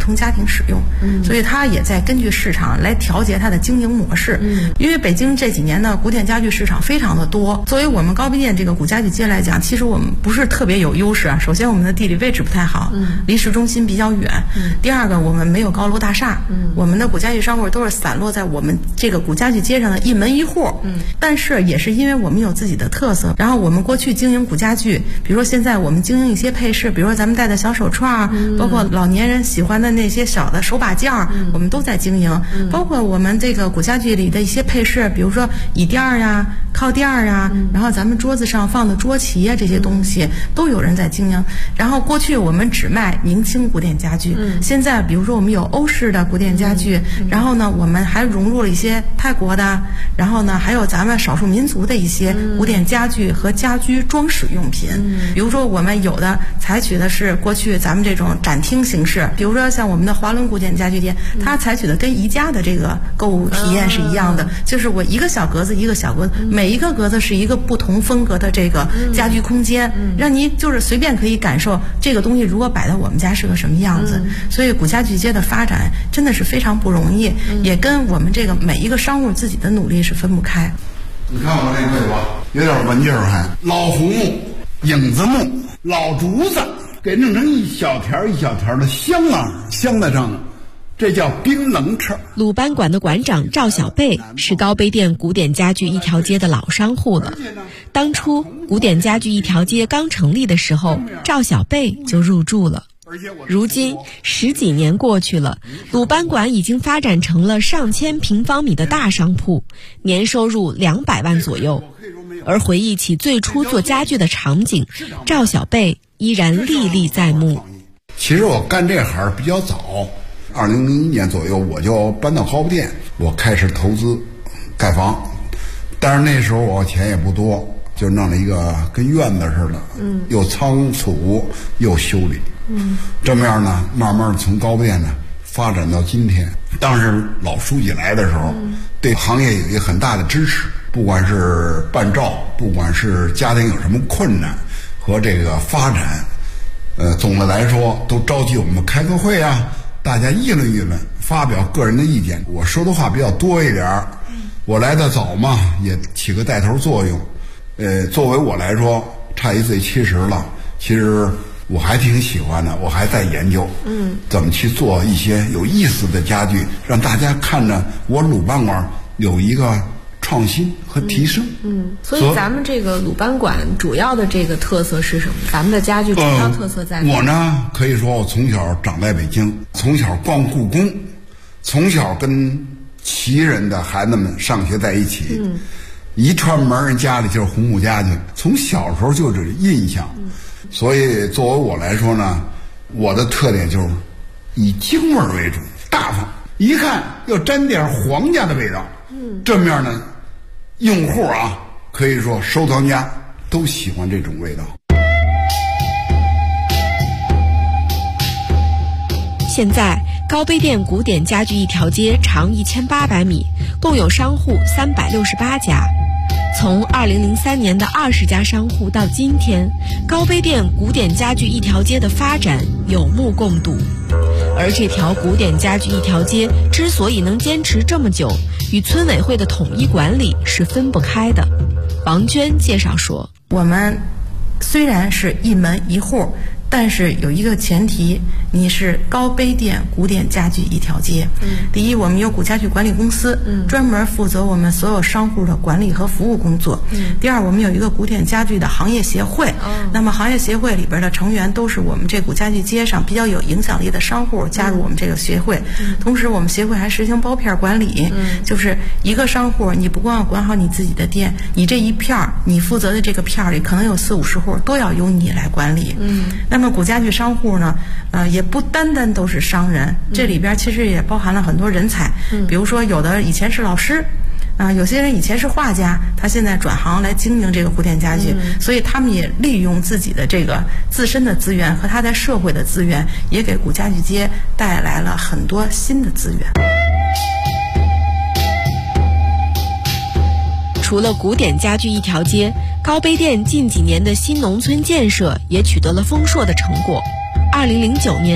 通家庭使用，所以它也在根据市场来调节它的经营模式。因为北京这几年的古典家具市场非常的多，作为我们高碑店这个古家具街来讲，其实我们不是特别有优势啊。首先我们的地理位置不太好，离市中心比较远。第二个，我们没有高楼大厦，我们的古家具商户都是散落在我们这个古家具街上的一门一户。但是也是因为我们有自己的特色，然后我们过去经营古家具，比如说现在我们经营一些配饰，比如说咱们戴的小手串，包括老年人喜欢的那些小的手把件，我们都在经营。包括我们这个古家具里的一些配饰，比如说椅垫呀、靠垫呀，然后咱们桌子上放的桌旗呀，这些东西都有人在经营。然后过去我们只卖明清古典家具，现在比如说我们有欧式的古典家具，然后呢我们还融入了一些泰国的，然后呢还有咱们少数民族的一些古典家具和家居装饰用品。比如说我们有的采取的是过去咱们这种展厅形式，比如说像我们的华伦古典家具店，它采取的跟宜家的这个购物体验是一样的，就是我一个小格子一个小格子，每一个格子是一个不同风格的这个家居空间，让你就是随便可以感受这个东西如果摆在我们家是个什么样子。所以古家具街的发展真的是非常不容易，也跟我们这个每一个商户自己的努力是分不开。 你看我这柜吧，有点文劲儿，还老红木、影子木、老竹子，给弄成一小条一小条的香啊，镶在上面，这叫冰棱翅。 鲁班馆的馆长赵小贝是高碑店古典家具一条街的老商户了。当初古典家具一条街刚成立的时候，赵小贝就入驻了。如今10几年过去了，鲁班馆已经发展成了上千平方米的大商铺，年收入200万左右。而回忆起最初做家具的场景，赵小贝依然历历在目。 其实我干这行比较早，2001年左右我就搬到高碑店，我开始投资盖房，但是那时候我钱也不多，就弄了一个跟院子似的，又仓储又修理，这么样呢，慢慢从高碑店呢发展到今天。当时老书记来的时候，对行业有一个很大的支持，不管是办照，不管是家庭有什么困难和这个发展，总的来说都召集我们开个会啊，大家议论议论，发表个人的意见。我说的话比较多一点，我来的早嘛，也起个带头作用。作为我来说，差1岁70了，其实我还挺喜欢的，我还在研究，怎么去做一些有意思的家具，让大家看着我鲁班馆有一个创新和提升。 所以咱们这个鲁班馆主要的这个特色是什么？咱们的家具主要特色在哪？ 我呢，可以说我从小长在北京，从小逛故宫，从小跟旗人的孩子们上学在一起，一串门人家里就是红木家具，从小时候就有印象。所以作为我来说呢，我的特点就是以京味为主，大方，一看要沾点皇家的味道。这面呢，用户啊，可以说收藏家都喜欢这种味道。 现在高碑店古典家具一条街长1800米，共有商户368家。从2003年的20家商户到今天，高碑店古典家具一条街的发展有目共睹。而这条古典家具一条街之所以能坚持这么久，与村委会的统一管理是分不开的。王娟介绍说， 我们虽然是一门一户，但是有一个前提，你是高碑店古典家具一条街。第一，我们有古家具管理公司，专门负责我们所有商户的管理和服务工作。第二，我们有一个古典家具的行业协会，那么行业协会里边的成员都是我们这古家具街上比较有影响力的商户加入我们这个协会。同时，我们协会还实行包片管理，就是一个商户，你不光要管好你自己的店，你这一片你负责的这个片里可能有40-50户，都要由你来管理。那么古家具商户呢，也不单单都是商人，这里边其实也包含了很多人才。比如说有的以前是老师，有些人以前是画家，他现在转行来经营这个古典家具，所以他们也利用自己的这个自身的资源和他在社会的资源，也给古家具街带来了很多新的资源。 除了古典家具一条街，高碑店近几年的新农村建设也取得了丰硕的成果。2009年，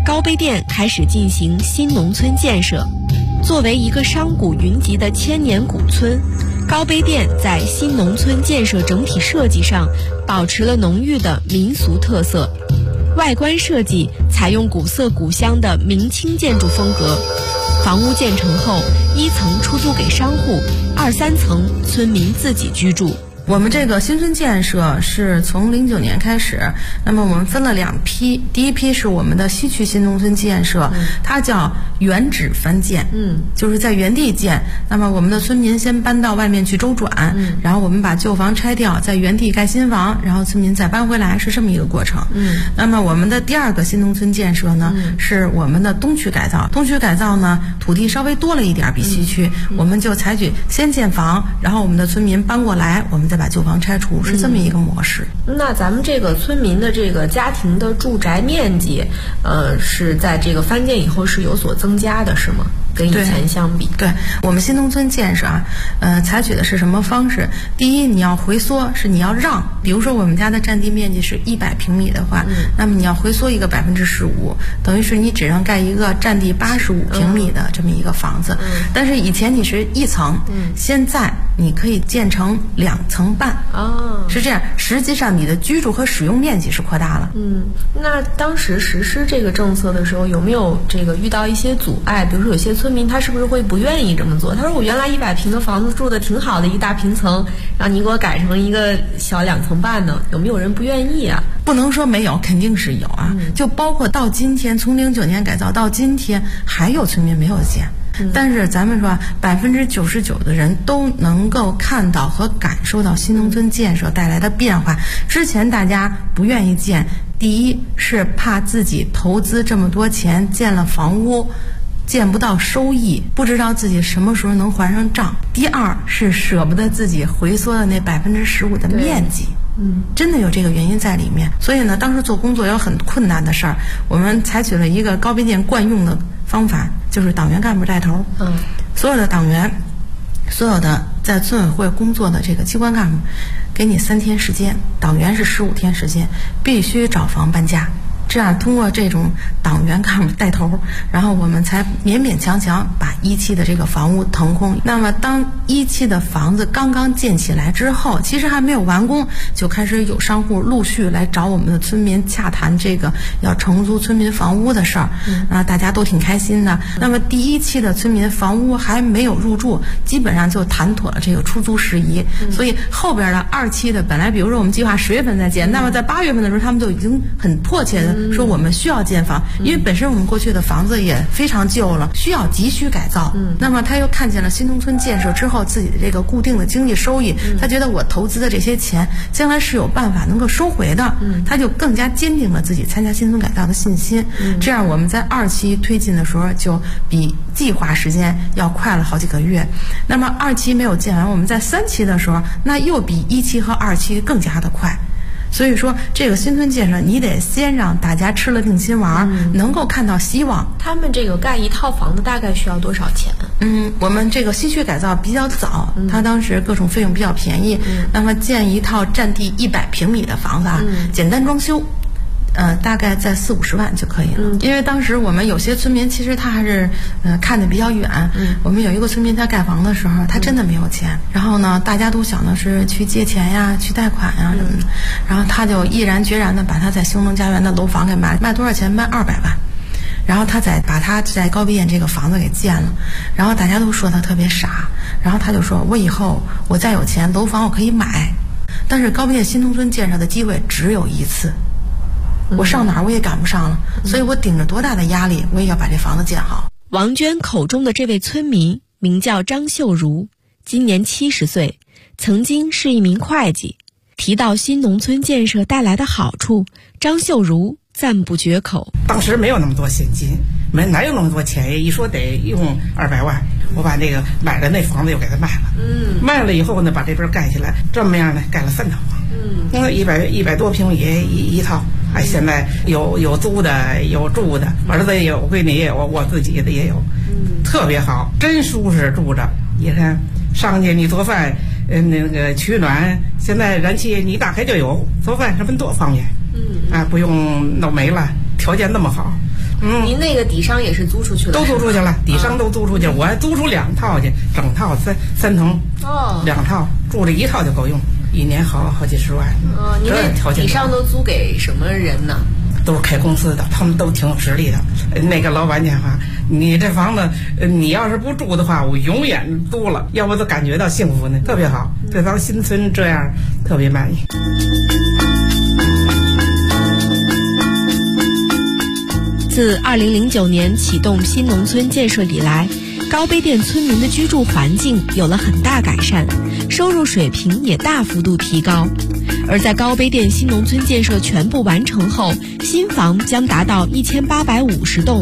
高碑店开始进行新农村建设。作为一个商贾云集的千年古村，高碑店在新农村建设整体设计上保持了浓郁的民俗特色，外观设计采用古色古香的明清建筑风格。房屋建成后，1层出租给商户，2、3层村民自己居住。 我们这个新村建设是从09年开始，那么我们分了2批，第一批是我们的西区新农村建设，它叫原址翻建，就是在原地建。那么我们的村民先搬到外面去周转，然后我们把旧房拆掉，在原地盖新房，然后村民再搬回来，是这么一个过程。那么我们的第2个新农村建设呢，是我们的东区改造。东区改造呢，土地稍微多了一点，比西区，我们就采取先建房，然后我们的村民搬过来，我们再把旧房拆除，是这么一个模式。 那咱们这个村民的这个家庭的住宅面积，是在这个翻建以后是有所增加的，是吗？跟以前相比， 对我们新农村建设采取的是什么方式？第一，你要回缩，是你要让，比如说我们家的占地面积是100平米的话，那么你要回缩一个15%，等于是你只能盖一个占地85平米的这么一个房子。但是以前你是1层，现在你可以建成2层半，是这样。实际上你的居住和使用面积是扩大了。 那当时实施这个政策的时候，有没有这个遇到一些阻碍？比如说有些村民他是不是会不愿意这么做？他说我原来100平的房子住的挺好的，一大平层，然后你给我改成一个小2层半呢？有没有人不愿意啊？ 不能说没有，肯定是有啊。就包括到今天，从09年改造到今天，还有村民没有建。但是咱们说99%的人都能够看到和感受到新农村建设带来的变化。之前大家不愿意建，第一是怕自己投资这么多钱建了房屋见不到收益，不知道自己什么时候能还上账。第2是舍不得自己回缩的那15%的面积。真的有这个原因在里面。所以呢，当时做工作有很困难的事儿，我们采取了一个高碑店惯用的方法，就是党员干部带头。所有的党员，所有的在村委会工作的这个机关干部，给你3天时间，党员是15天时间，必须找房搬家。这样通过这种党员干部带头，然后我们才勉勉强强把1期的这个房屋腾空。那么当1期的房子刚刚建起来之后，其实还没有完工，就开始有商户陆续来找我们的村民洽谈这个要承租村民房屋的事儿。大家都挺开心的。那么第1期的村民房屋还没有入住，基本上就谈妥了这个出租事宜。所以后边的2期的，本来比如说我们计划10月份再建，那么在8月份的时候，他们就已经很迫切的说我们需要建房，因为本身我们过去的房子也非常旧了，需要急需改造。那么他又看见了新农村建设之后自己的这个固定的经济收益，他觉得我投资的这些钱将来是有办法能够收回的，他就更加坚定了自己参加新村改造的信心。这样我们在2期推进的时候就比计划时间要快了好几个月。那么2期没有建完，我们在3期的时候，那又比1期和2期更加的快。所以说这个新村建设你得先让大家吃了定心丸，能够看到希望。 他们这个盖一套房子大概需要多少钱？ 我们这个西区改造比较早，它当时各种费用比较便宜。那么建一套占地100平米的房子简单装修大概在40-50万就可以了。因为当时我们有些村民其实他还是看得比较远。我们有一个村民他盖房的时候他真的没有钱，然后呢大家都想的是去借钱呀，去贷款呀什么的，然后他就毅然决然的把他在兴农家园的楼房给卖多少钱？卖200万。然后他把他在高碑店这个房子给建了，然后大家都说他特别傻，然后他就说我以后我再有钱楼房我可以买，但是高碑店新农村建设的机会只有1次，我上哪儿我也赶不上了，所以我顶着多大的压力我也要把这房子建好。 王娟口中的这位村民名叫张秀如，今年70岁，曾经是一名会计。提到新农村建设带来的好处，张秀如赞不绝口。 当时没有那么多现金，哪有那么多钱？一说得用200万，我把那个买的那房子又给他卖了。卖了以后呢，把这边盖起来，这么样呢，盖了3套房。那100多平米一套。现在有租的，有住的，儿子也有，闺女也有，我自己的也有，特别好，真舒适住着。你看上去你做饭，那个取暖，现在燃气你一打开就有，做饭什么多方便。不用弄没了，条件那么好。 您那个底商也是租出去了？ 都租出去了，底商都租出去了，我还租出2套去，整套三层，2套住了1套就够用，1年好几十万。 您那底商都租给什么人呢？ 都是开公司的，他们都挺有实力的。那个老板讲话，你这房子，你要是不住的话，我永远租了，要不都感觉到幸福呢，特别好。对咱新村这样特别满意。 自2009年启动新农村建设以来，高碑店村民的居住环境有了很大改善，收入水平也大幅度提高。而在高碑店新农村建设全部完成后，新房将达到1850栋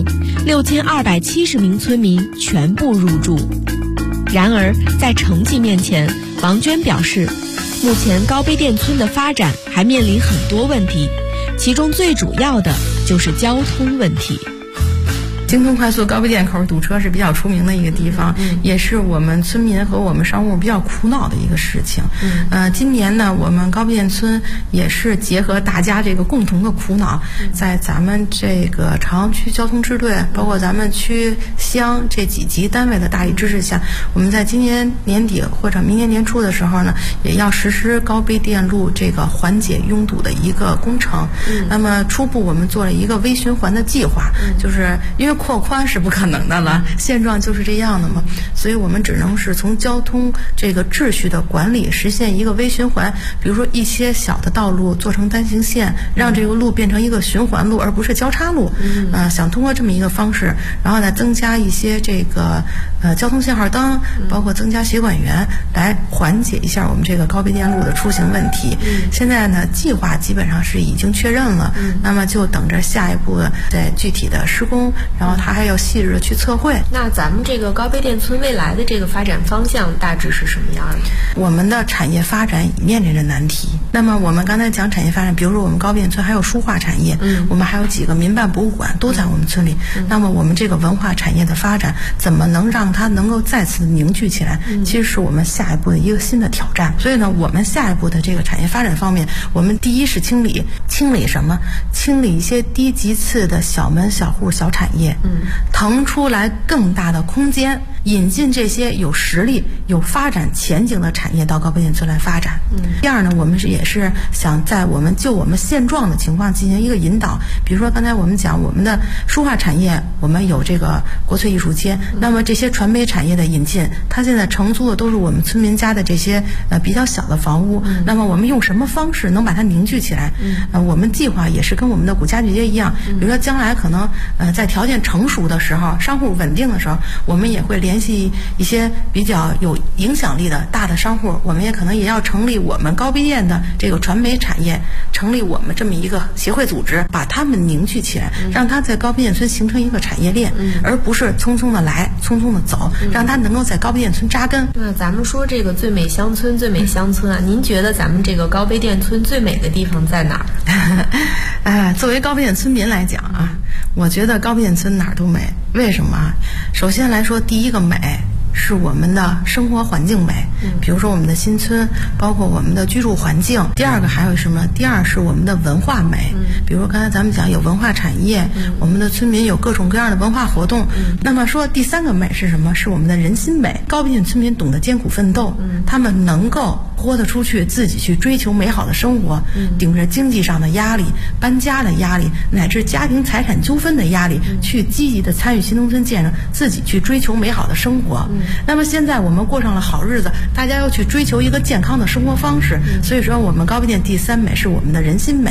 ，6270名村民全部入住。然而，在成绩面前，王娟表示，目前高碑店村的发展还面临很多问题，其中最主要的就是交通问题。 京通快速高碑店口堵车是比较出名的一个地方，也是我们村民和我们商户比较苦恼的一个事情。今年呢，我们高碑店村也是结合大家这个共同的苦恼，在咱们这个朝阳区交通支队，包括咱们区乡这几级单位的大力支持下，我们在今年年底或者明年年初的时候呢，也要实施高碑店路这个缓解拥堵的一个工程。那么初步我们做了一个微循环的计划，就是因为扩宽是不可能的了，现状就是这样的嘛，所以我们只能是从交通这个秩序的管理实现一个微循环，比如说一些小的道路做成单行线，让这个路变成一个循环路而不是交叉路。想通过这么一个方式，然后再增加一些这个交通信号灯，包括增加协管员，来缓解一下我们这个高碑店路的出行问题。现在呢，计划基本上是已经确认了，那么就等着下一步在具体的施工，然后它还要细致的去测绘。 那咱们这个高碑店村未来的这个发展方向大致是什么样的？ 我们的产业发展面临着难题。那么我们刚才讲产业发展，比如说我们高碑店村还有书画产业，我们还有几个民办博物馆都在我们村里。那么我们这个文化产业的发展，怎么能让它能够再次凝聚起来？其实是我们下一步的一个新的挑战。所以呢，我们下一步的这个产业发展方面，我们第一是清理什么？清理一些低级次的小门小户小产业，腾出来更大的空间，引进这些有实力有发展前景的产业到高碑店村来发展。第二呢，我们也是想在我们现状的情况进行一个引导。比如说刚才我们讲我们的书画产业，我们有这个国粹艺术街，那么这些传媒产业的引进，它现在承租的都是我们村民家的这些比较小的房屋，那么我们用什么方式能把它凝聚起来？我们计划也是跟我们的古家具街一样，比如说将来可能在条件成熟的时候，商户稳定的时候，我们也会联系一些比较有影响力的大的商户，我们也可能也要成立我们高碑店的这个传媒产业，成立我们这么一个协会组织，把他们凝聚起来，让它在高碑店村形成一个产业链，而不是匆匆的来匆匆的走，让它能够在高碑店村扎根。 那咱们说这个最美乡村啊，您觉得咱们这个高碑店村最美的地方在哪儿？ 作为高碑店村民来讲啊，我觉得高碑店村哪儿都美。为什么啊？首先来说，第一个美是我们的生活环境美，比如说我们的新村，包括我们的居住环境。第二个还有什么？第二是我们的文化美，比如刚才咱们讲有文化产业，我们的村民有各种各样的文化活动。那么说第三个美是什么？是我们的人心美。高碑店村民懂得艰苦奋斗，他们能够豁得出去，自己去追求美好的生活，顶着经济上的压力、搬家的压力，乃至家庭财产纠纷的压力，去积极的参与新农村建设，自己去追求美好的生活。那么现在我们过上了好日子，大家要去追求一个健康的生活方式，所以说我们高碑店第三美是我们的人心美。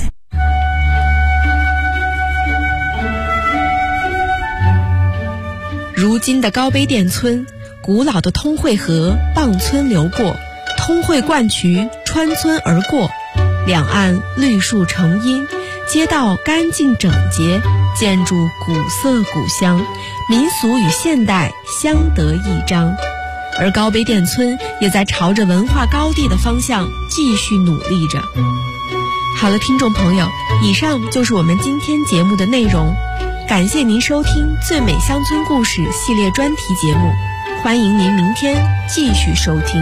如今的高碑店村，古老的通惠河傍村流过，通惠灌渠穿村而过，两岸绿树成荫，街道干净整洁，建筑古色古香，民俗与现代相得益彰。而高碑店村也在朝着文化高地的方向继续努力着。好了，听众朋友，以上就是我们今天节目的内容，感谢您收听《最美乡村故事》系列专题节目，欢迎您明天继续收听。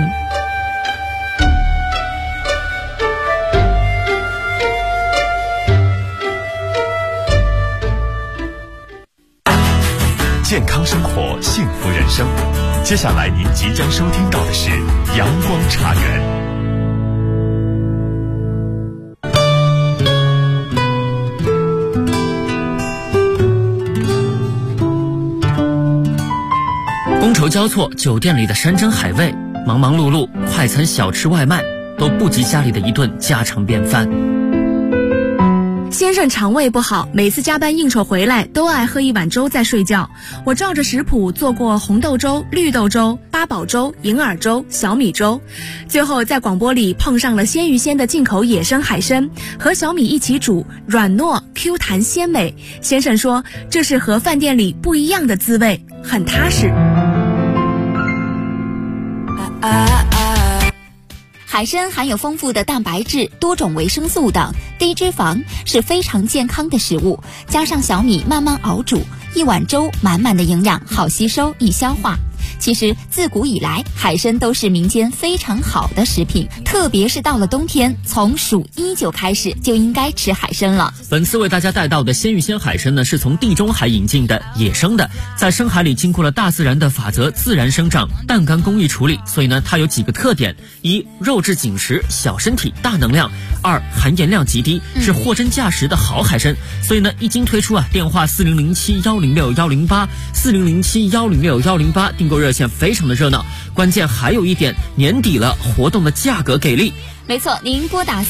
人生。接下来您即将收听到的是阳光茶园。 觥筹交错，酒店里的山珍海味，忙忙碌碌，快餐小吃外卖都不及家里的一顿家常便饭。 先生肠胃不好，每次加班应酬回来都爱喝一碗粥再睡觉。我照着食谱做过红豆粥、绿豆粥、八宝粥、银耳粥、小米粥，最后在广播里碰上了鲜芋仙的进口野生海参，和小米一起煮，软糯 Q 弹鲜美。先生说这是和饭店里不一样的滋味，很踏实。 海参含有丰富的蛋白质、多种维生素等，低脂肪，是非常健康的食物。加上小米慢慢熬煮，一碗粥满满的营养，好吸收易消化。其实自古以来，海参都是民间非常好的食品，特别是到了冬天，从数1就开始就应该吃海参了。 本次为大家带到的鲜芋仙海参呢，是从地中海引进的野生的，在深海里经过了大自然的法则自然生长，淡干工艺处理，所以呢它有几个特点：一、肉质紧实，小身体，大能量；二、含盐量极低，是货真价实的好海参。所以呢一经推出啊，电话4007-106-108，4007-106-108，订购热线非常的热闹。关键还有一点，年底了，活动的价格给力。 没错，您拨打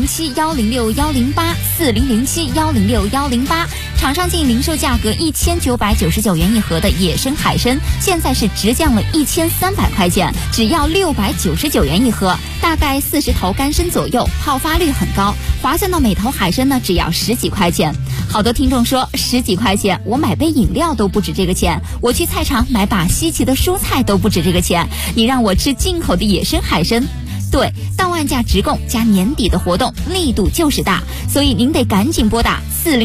4007-106-108，4007-106-108，厂商进零售价格1999元一盒的野生海参，现在是直降了1300块钱，只要699元一盒，大概40头干参左右，泡发率很高，划算到每头海参呢只要10几块钱。好多听众说10几块钱，我买杯饮料都不止这个钱，我去菜场买把稀奇的蔬菜都不止这个钱，你让我吃进口的野生海参？对，到岸价直供加年底的活动力度就是大，所以您得赶紧拨打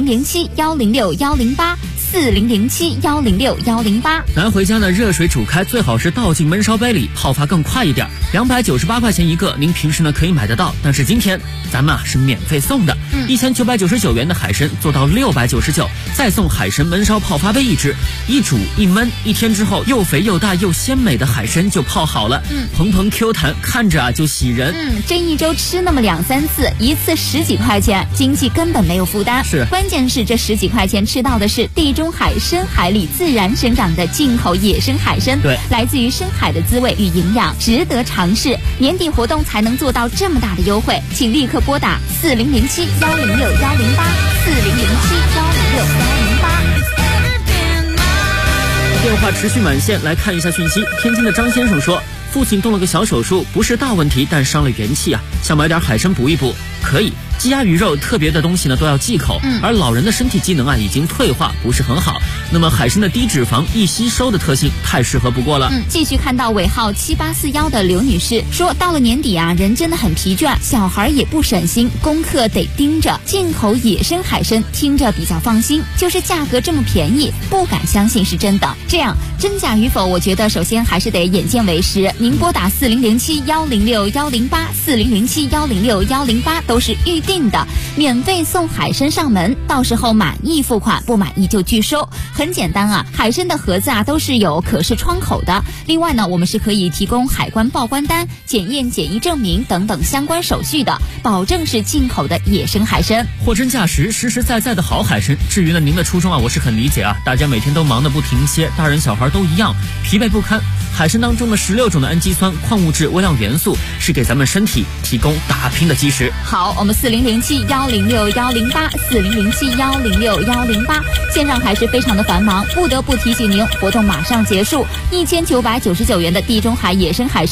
4007-106-108，4007-106-108。 拿回家呢，热水煮开，最好是倒进焖烧杯里，泡发更快一点。298块钱一个，您平时呢可以买得到，但是今天咱们是免费送的，1999元的海参做到699，再送海参焖烧泡发杯一只，一煮一焖，1天之后又肥又大又鲜美的海参就泡好了，蓬蓬 Q 弹，看着啊就喜人。 这一周吃那么2-3次，一次10几块钱，经济根本没有负担。 是， 关键是这10几块钱吃到的是地中海深海里自然生长的进口野生海参， 对， 来自于深海的滋味与营养，值得尝试。年底活动才能做到这么大的优惠，请立刻拨打4007-106-108，4007-106-108。 电话持续满线，来看一下讯息。天津的张先生说，父亲动了个小手术，不是大问题，但伤了元气啊，想买点海参补一补。可以，鸡鸭鱼肉特别的东西呢都要忌口，而老人的身体机能啊已经退化，不是很好。那么海参的低脂肪、易吸收的特性太适合不过了。 继续看到尾号7841的刘女士说，到了年底啊，人真的很疲倦，小孩也不省心，功课得盯着。进口野生海参听着比较放心，就是价格这么便宜，不敢相信是真的。这样真假与否，我觉得首先还是得眼见为实。您拨打4007-106-108，4007-106-108都是预定的，免费送海参上门，到时候满意付款，不满意就拒收。很简单啊，海参的盒子啊都是有可视窗口的。另外呢，我们是可以提供海关报关单、检验检疫证明等等相关手续的，保证是进口的野生海参， 货真价实、实实在在的好海参。至于呢您的初衷啊，我是很理解啊，大家每天都忙得不停歇，大人小孩都一样，疲惫不堪。海参当中的16种的氨基酸、矿物质、微量元素是给咱们身体提供打拼的基石。 好，我们4007-106-108，4007-106-108，线上还是非常的繁忙，不得不提醒您，活动马上结束，1999元的地中海野生海参